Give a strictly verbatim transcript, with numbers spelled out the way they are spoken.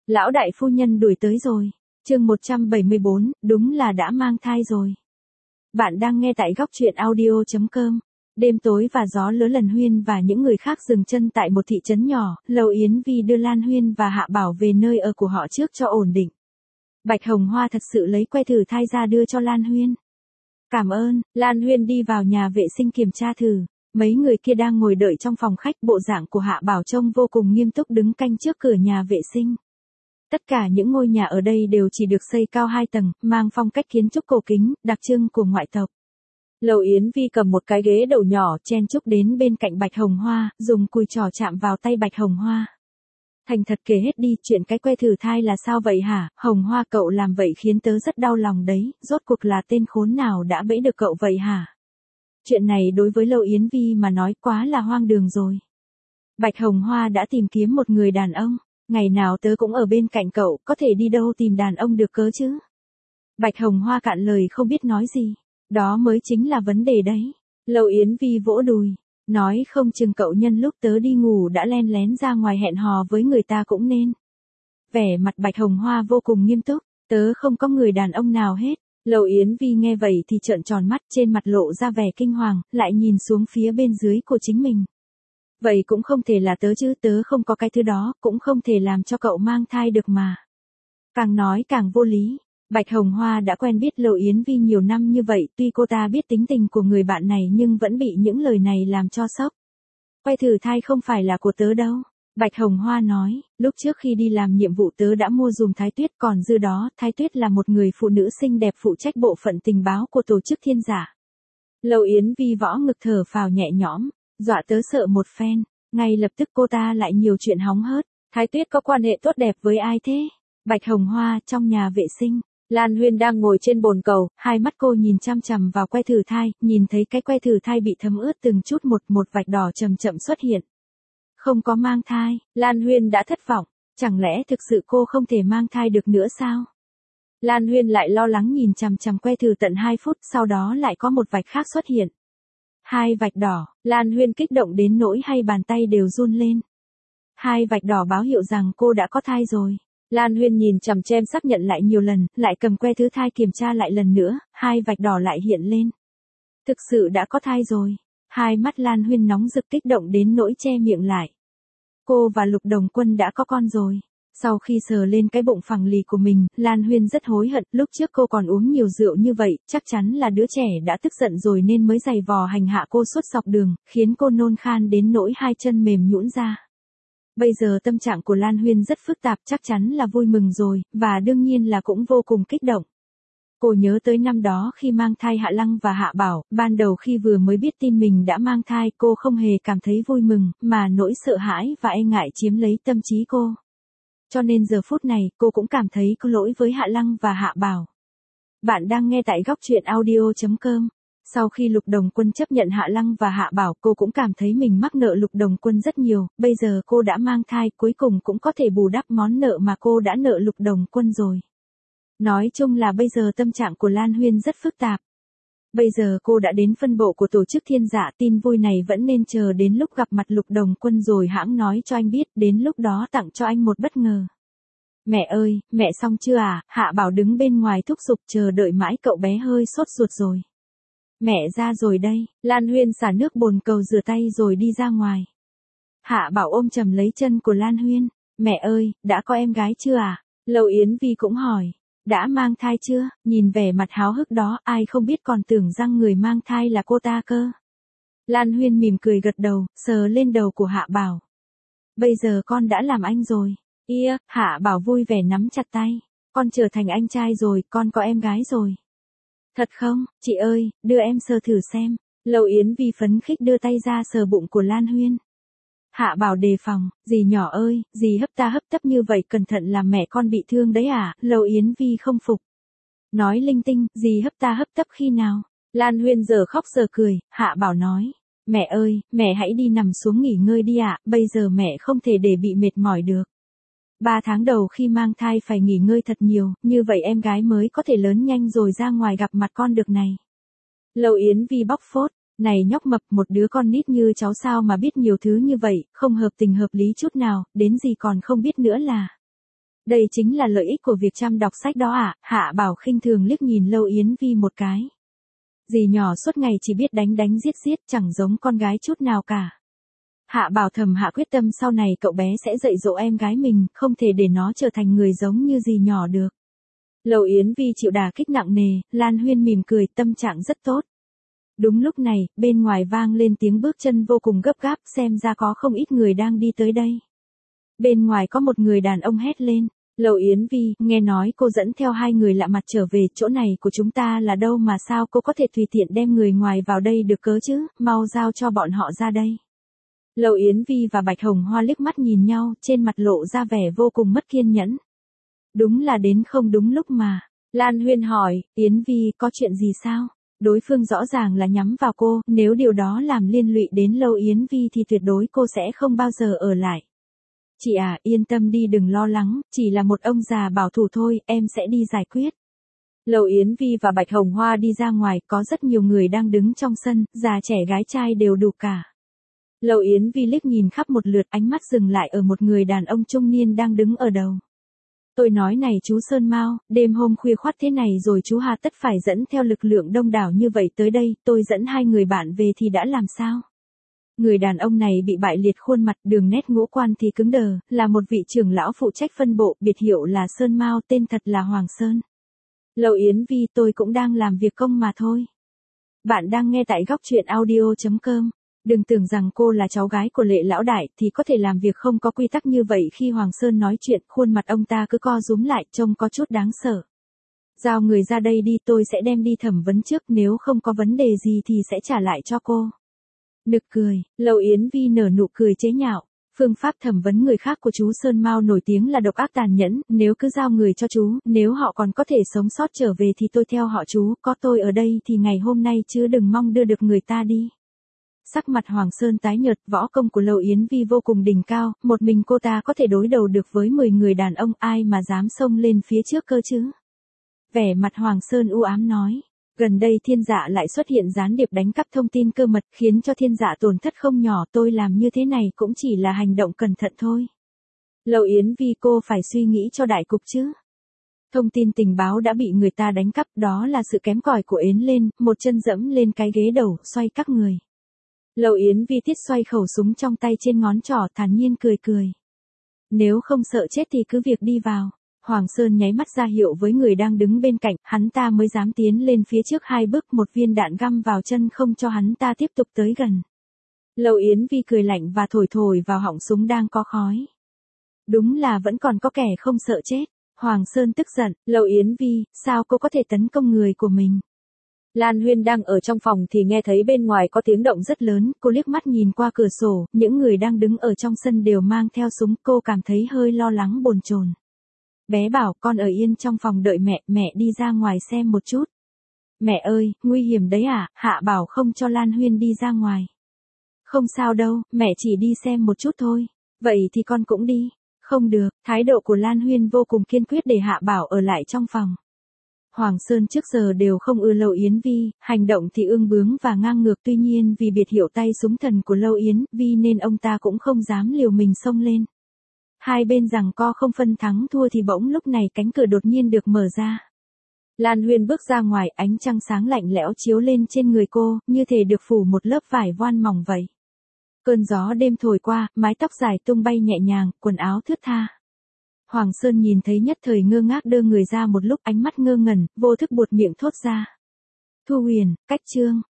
Lão đại phu nhân đuổi tới rồi. Chương một trăm bảy mươi bốn, đúng là đã mang thai rồi. Bạn đang nghe tại góc truyện audio chấm com. Đêm tối và gió lỡ lần Huyên và những người khác dừng chân tại một thị trấn nhỏ, Lầu Yến Vi đưa Lan Huyên và Hạ Bảo về nơi ở của họ trước cho ổn định. Bạch Hồng Hoa thật sự lấy que thử thai ra đưa cho Lan Huyên. Cảm ơn. Lan Huyên đi vào nhà vệ sinh kiểm tra thử. Mấy người kia đang ngồi đợi trong phòng khách, bộ dạng của Hạ Bảo trông vô cùng nghiêm túc đứng canh trước cửa nhà vệ sinh. Tất cả những ngôi nhà ở đây đều chỉ được xây cao hai tầng, mang phong cách kiến trúc cổ kính, đặc trưng của ngoại tộc. Lầu Yến Vi cầm một cái ghế đầu nhỏ chen chúc đến bên cạnh Bạch Hồng Hoa, dùng cùi trỏ chạm vào tay Bạch Hồng Hoa. Thành thật kể hết đi, chuyện cái que thử thai là sao vậy hả? Hồng Hoa, cậu làm vậy khiến tớ rất đau lòng đấy, rốt cuộc là tên khốn nào đã bẫy được cậu vậy hả? Chuyện này đối với Lầu Yến Vi mà nói quá là hoang đường rồi. Bạch Hồng Hoa đã tìm kiếm một người đàn ông. Ngày nào tớ cũng ở bên cạnh cậu, có thể đi đâu tìm đàn ông được cớ chứ? Bạch Hồng Hoa cạn lời không biết nói gì. Đó mới chính là vấn đề đấy. Lầu Yến Vi vỗ đùi. Nói không chừng cậu nhân lúc tớ đi ngủ đã len lén ra ngoài hẹn hò với người ta cũng nên. Vẻ mặt Bạch Hồng Hoa vô cùng nghiêm túc. Tớ không có người đàn ông nào hết. Lầu Yến Vi nghe vậy thì trợn tròn mắt, trên mặt lộ ra vẻ kinh hoàng, lại nhìn xuống phía bên dưới của chính mình. Vậy cũng không thể là tớ chứ, tớ không có cái thứ đó, cũng không thể làm cho cậu mang thai được mà. Càng nói càng vô lý. Bạch Hồng Hoa đã quen biết Lầu Yến Vi nhiều năm như vậy, tuy cô ta biết tính tình của người bạn này nhưng vẫn bị những lời này làm cho sốc. Que thử thai không phải là của tớ đâu. Bạch Hồng Hoa nói, lúc trước khi đi làm nhiệm vụ tớ đã mua dùm Thái Tuyết, còn dư đó, Thái Tuyết là một người phụ nữ xinh đẹp phụ trách bộ phận tình báo của tổ chức Thiên Giả. Lầu Yến Vi võ ngực thở phào nhẹ nhõm, dọa tớ sợ một phen, ngay lập tức cô ta lại nhiều chuyện hóng hớt. Thái Tuyết có quan hệ tốt đẹp với ai thế? Bạch Hồng Hoa, trong nhà vệ sinh, Lan Huyên đang ngồi trên bồn cầu, hai mắt cô nhìn chăm chằm vào que thử thai, nhìn thấy cái que thử thai bị thấm ướt từng chút một, một vạch đỏ chậm chậm xuất hiện. Không có mang thai, Lan Huyên đã thất vọng, chẳng lẽ thực sự cô không thể mang thai được nữa sao? Lan Huyên lại lo lắng nhìn chằm chằm que thử tận hai phút, sau đó lại có một vạch khác xuất hiện. Hai vạch đỏ, Lan Huyên kích động đến nỗi hai bàn tay đều run lên. Hai vạch đỏ báo hiệu rằng cô đã có thai rồi. Lan Huyên nhìn chằm chằm xác nhận lại nhiều lần, lại cầm que thứ thai kiểm tra lại lần nữa, hai vạch đỏ lại hiện lên. Thực sự đã có thai rồi. Hai mắt Lan Huyên nóng rực kích động đến nỗi che miệng lại. Cô và Lục Đồng Quân đã có con rồi. Sau khi sờ lên cái bụng phẳng lì của mình, Lan Huyên rất hối hận, lúc trước cô còn uống nhiều rượu như vậy, chắc chắn là đứa trẻ đã tức giận rồi nên mới giày vò hành hạ cô suốt dọc đường, khiến cô nôn khan đến nỗi hai chân mềm nhũn ra. Bây giờ tâm trạng của Lan Huyên rất phức tạp, chắc chắn là vui mừng rồi, và đương nhiên là cũng vô cùng kích động. Cô nhớ tới năm đó khi mang thai Hạ Lăng và Hạ Bảo, ban đầu khi vừa mới biết tin mình đã mang thai, cô không hề cảm thấy vui mừng, mà nỗi sợ hãi và e ngại chiếm lấy tâm trí cô. Cho nên giờ phút này, cô cũng cảm thấy có lỗi với Hạ Lăng và Hạ Bảo. Bạn đang nghe tại góc truyện audio chấm com. Sau khi Lục Đồng Quân chấp nhận Hạ Lăng và Hạ Bảo, cô cũng cảm thấy mình mắc nợ Lục Đồng Quân rất nhiều, bây giờ cô đã mang thai, cuối cùng cũng có thể bù đắp món nợ mà cô đã nợ Lục Đồng Quân rồi. Nói chung là bây giờ tâm trạng của Lan Huyên rất phức tạp. Bây giờ cô đã đến phân bộ của tổ chức Thiên Giả, tin vui này vẫn nên chờ đến lúc gặp mặt Lục Đồng Quân rồi hãng nói cho anh biết, đến lúc đó tặng cho anh một bất ngờ. Mẹ ơi, mẹ xong chưa à? Hạ Bảo đứng bên ngoài thúc giục, chờ đợi mãi cậu bé hơi sốt ruột rồi. Mẹ ra rồi đây. Lan Huyên xả nước bồn cầu rửa tay rồi đi ra ngoài. Hạ Bảo ôm chầm lấy chân của Lan Huyên. Mẹ ơi, đã có em gái chưa à? Lầu Yến Vi cũng hỏi. Đã mang thai chưa? Nhìn vẻ mặt háo hức đó, ai không biết còn tưởng rằng người mang thai là cô ta cơ. Lan Huyên mỉm cười gật đầu, sờ lên đầu của Hạ Bảo. Bây giờ con đã làm anh rồi. Ia, Hạ Bảo vui vẻ nắm chặt tay. Con trở thành anh trai rồi, con có em gái rồi. Thật không, chị ơi, đưa em sờ thử xem. Lầu Yến Vi phấn khích đưa tay ra sờ bụng của Lan Huyên. Hạ Bảo đề phòng, dì nhỏ ơi, dì hấp ta hấp tấp như vậy cẩn thận làm mẹ con bị thương đấy à? Lầu Yến Vi không phục. Nói linh tinh, dì hấp ta hấp tấp khi nào? Lan Huyên giờ khóc giờ cười, Hạ Bảo nói. Mẹ ơi, mẹ hãy đi nằm xuống nghỉ ngơi đi ạ, bây giờ mẹ không thể để bị mệt mỏi được. Ba tháng đầu khi mang thai phải nghỉ ngơi thật nhiều, như vậy em gái mới có thể lớn nhanh rồi ra ngoài gặp mặt con được này. Lầu Yến Vi bóc phốt. Này nhóc mập, một đứa con nít như cháu sao mà biết nhiều thứ như vậy, không hợp tình hợp lý chút nào, đến gì còn không biết nữa là. Đây chính là lợi ích của việc chăm đọc sách đó ạ, à? Hạ Bảo khinh thường liếc nhìn Lâu Yến Vi một cái. Dì nhỏ suốt ngày chỉ biết đánh đánh giết giết, chẳng giống con gái chút nào cả. Hạ Bảo thầm hạ quyết tâm sau này cậu bé sẽ dạy dỗ em gái mình, không thể để nó trở thành người giống như dì nhỏ được. Lâu Yến Vi chịu đả kích nặng nề, Lan Huyên mỉm cười, tâm trạng rất tốt. Đúng lúc này, bên ngoài vang lên tiếng bước chân vô cùng gấp gáp, xem ra có không ít người đang đi tới đây. Bên ngoài có một người đàn ông hét lên, Lâu Yến Vi, nghe nói cô dẫn theo hai người lạ mặt trở về, chỗ này của chúng ta là đâu mà sao cô có thể tùy tiện đem người ngoài vào đây được cớ chứ, mau giao cho bọn họ ra đây. Lâu Yến Vi và Bạch Hồng Hoa liếc mắt nhìn nhau, trên mặt lộ ra vẻ vô cùng mất kiên nhẫn. Đúng là đến không đúng lúc mà. Lan Huyên hỏi, Yến Vi có chuyện gì sao? Đối phương rõ ràng là nhắm vào cô, nếu điều đó làm liên lụy đến Lâu Yến Vi thì tuyệt đối cô sẽ không bao giờ ở lại. Chị à, yên tâm đi, đừng lo lắng, chỉ là một ông già bảo thủ thôi, em sẽ đi giải quyết. Lâu Yến Vi và Bạch Hồng Hoa đi ra ngoài, có rất nhiều người đang đứng trong sân, già trẻ gái trai đều đủ cả. Lâu Yến Vi liếc nhìn khắp một lượt, ánh mắt dừng lại ở một người đàn ông trung niên đang đứng ở đầu. Tôi nói này chú Sơn Mao, đêm hôm khuya khoắt thế này rồi chú hà tất phải dẫn theo lực lượng đông đảo như vậy tới đây, tôi dẫn hai người bạn về thì đã làm sao? Người đàn ông này bị bại liệt khuôn mặt, đường nét ngũ quan thì cứng đờ, là một vị trưởng lão phụ trách phân bộ, biệt hiệu là Sơn Mao, tên thật là Hoàng Sơn. Lâu Yến Vi, tôi cũng đang làm việc công mà thôi. Bạn đang nghe tại góc truyện audio chấm com. Đừng tưởng rằng cô là cháu gái của Lệ lão đại thì có thể làm việc không có quy tắc như vậy. Khi Hoàng Sơn nói chuyện, khuôn mặt ông ta cứ co rúm lại, trông có chút đáng sợ. Giao người ra đây đi, tôi sẽ đem đi thẩm vấn trước, nếu không có vấn đề gì thì sẽ trả lại cho cô. Nực cười, Lâu Yến Vi nở nụ cười chế nhạo. Phương pháp thẩm vấn người khác của chú Sơn Mao nổi tiếng là độc ác tàn nhẫn, nếu cứ giao người cho chú, nếu họ còn có thể sống sót trở về thì tôi theo họ chú, có tôi ở đây thì ngày hôm nay chứ đừng mong đưa được người ta đi. Sắc mặt Hoàng Sơn tái nhợt, võ công của Lâu Yến Vi vô cùng đỉnh cao, một mình cô ta có thể đối đầu được với mười người đàn ông, ai mà dám xông lên phía trước cơ chứ. Vẻ mặt Hoàng Sơn u ám nói, gần đây Thiên Dạ lại xuất hiện gián điệp đánh cắp thông tin cơ mật, khiến cho Thiên Dạ tổn thất không nhỏ, tôi làm như thế này cũng chỉ là hành động cẩn thận thôi. Lâu Yến Vi, cô phải suy nghĩ cho đại cục chứ. Thông tin tình báo đã bị người ta đánh cắp, đó là sự kém cỏi của Yến lên, một chân dẫm lên cái ghế đầu, xoay các người. Lâu Yến Vi tiết xoay khẩu súng trong tay trên ngón trỏ, thản nhiên cười cười. Nếu không sợ chết thì cứ việc đi vào. Hoàng Sơn nháy mắt ra hiệu với người đang đứng bên cạnh, hắn ta mới dám tiến lên phía trước hai bước, một viên đạn găm vào chân không cho hắn ta tiếp tục tới gần. Lâu Yến Vi cười lạnh và thổi thổi vào họng súng đang có khói. Đúng là vẫn còn có kẻ không sợ chết. Hoàng Sơn tức giận, Lâu Yến Vi, sao cô có thể tấn công người của mình? Lan Huyên đang ở trong phòng thì nghe thấy bên ngoài có tiếng động rất lớn, cô liếc mắt nhìn qua cửa sổ, những người đang đứng ở trong sân đều mang theo súng, cô cảm thấy hơi lo lắng bồn chồn. Bé bảo, con ở yên trong phòng đợi mẹ, mẹ đi ra ngoài xem một chút. Mẹ ơi, nguy hiểm đấy à? Hạ Bảo không cho Lan Huyên đi ra ngoài. Không sao đâu, mẹ chỉ đi xem một chút thôi. Vậy thì con cũng đi. Không được, thái độ của Lan Huyên vô cùng kiên quyết để Hạ Bảo ở lại trong phòng. Hoàng Sơn trước giờ đều không ưa Lâu Yến Vi, hành động thì ương bướng và ngang ngược, tuy nhiên vì biệt hiệu tay súng thần của Lâu Yến Vi nên ông ta cũng không dám liều mình xông lên. Hai bên giằng co không phân thắng thua thì bỗng lúc này cánh cửa đột nhiên được mở ra. Lan Huyên bước ra ngoài, ánh trăng sáng lạnh lẽo chiếu lên trên người cô, như thể được phủ một lớp vải voan mỏng vậy. Cơn gió đêm thổi qua, mái tóc dài tung bay nhẹ nhàng, quần áo thướt tha. Hoàng Sơn nhìn thấy nhất thời ngơ ngác, đơ người ra một lúc, ánh mắt ngơ ngẩn, vô thức buột miệng thốt ra. Thu Huyền, cách chương.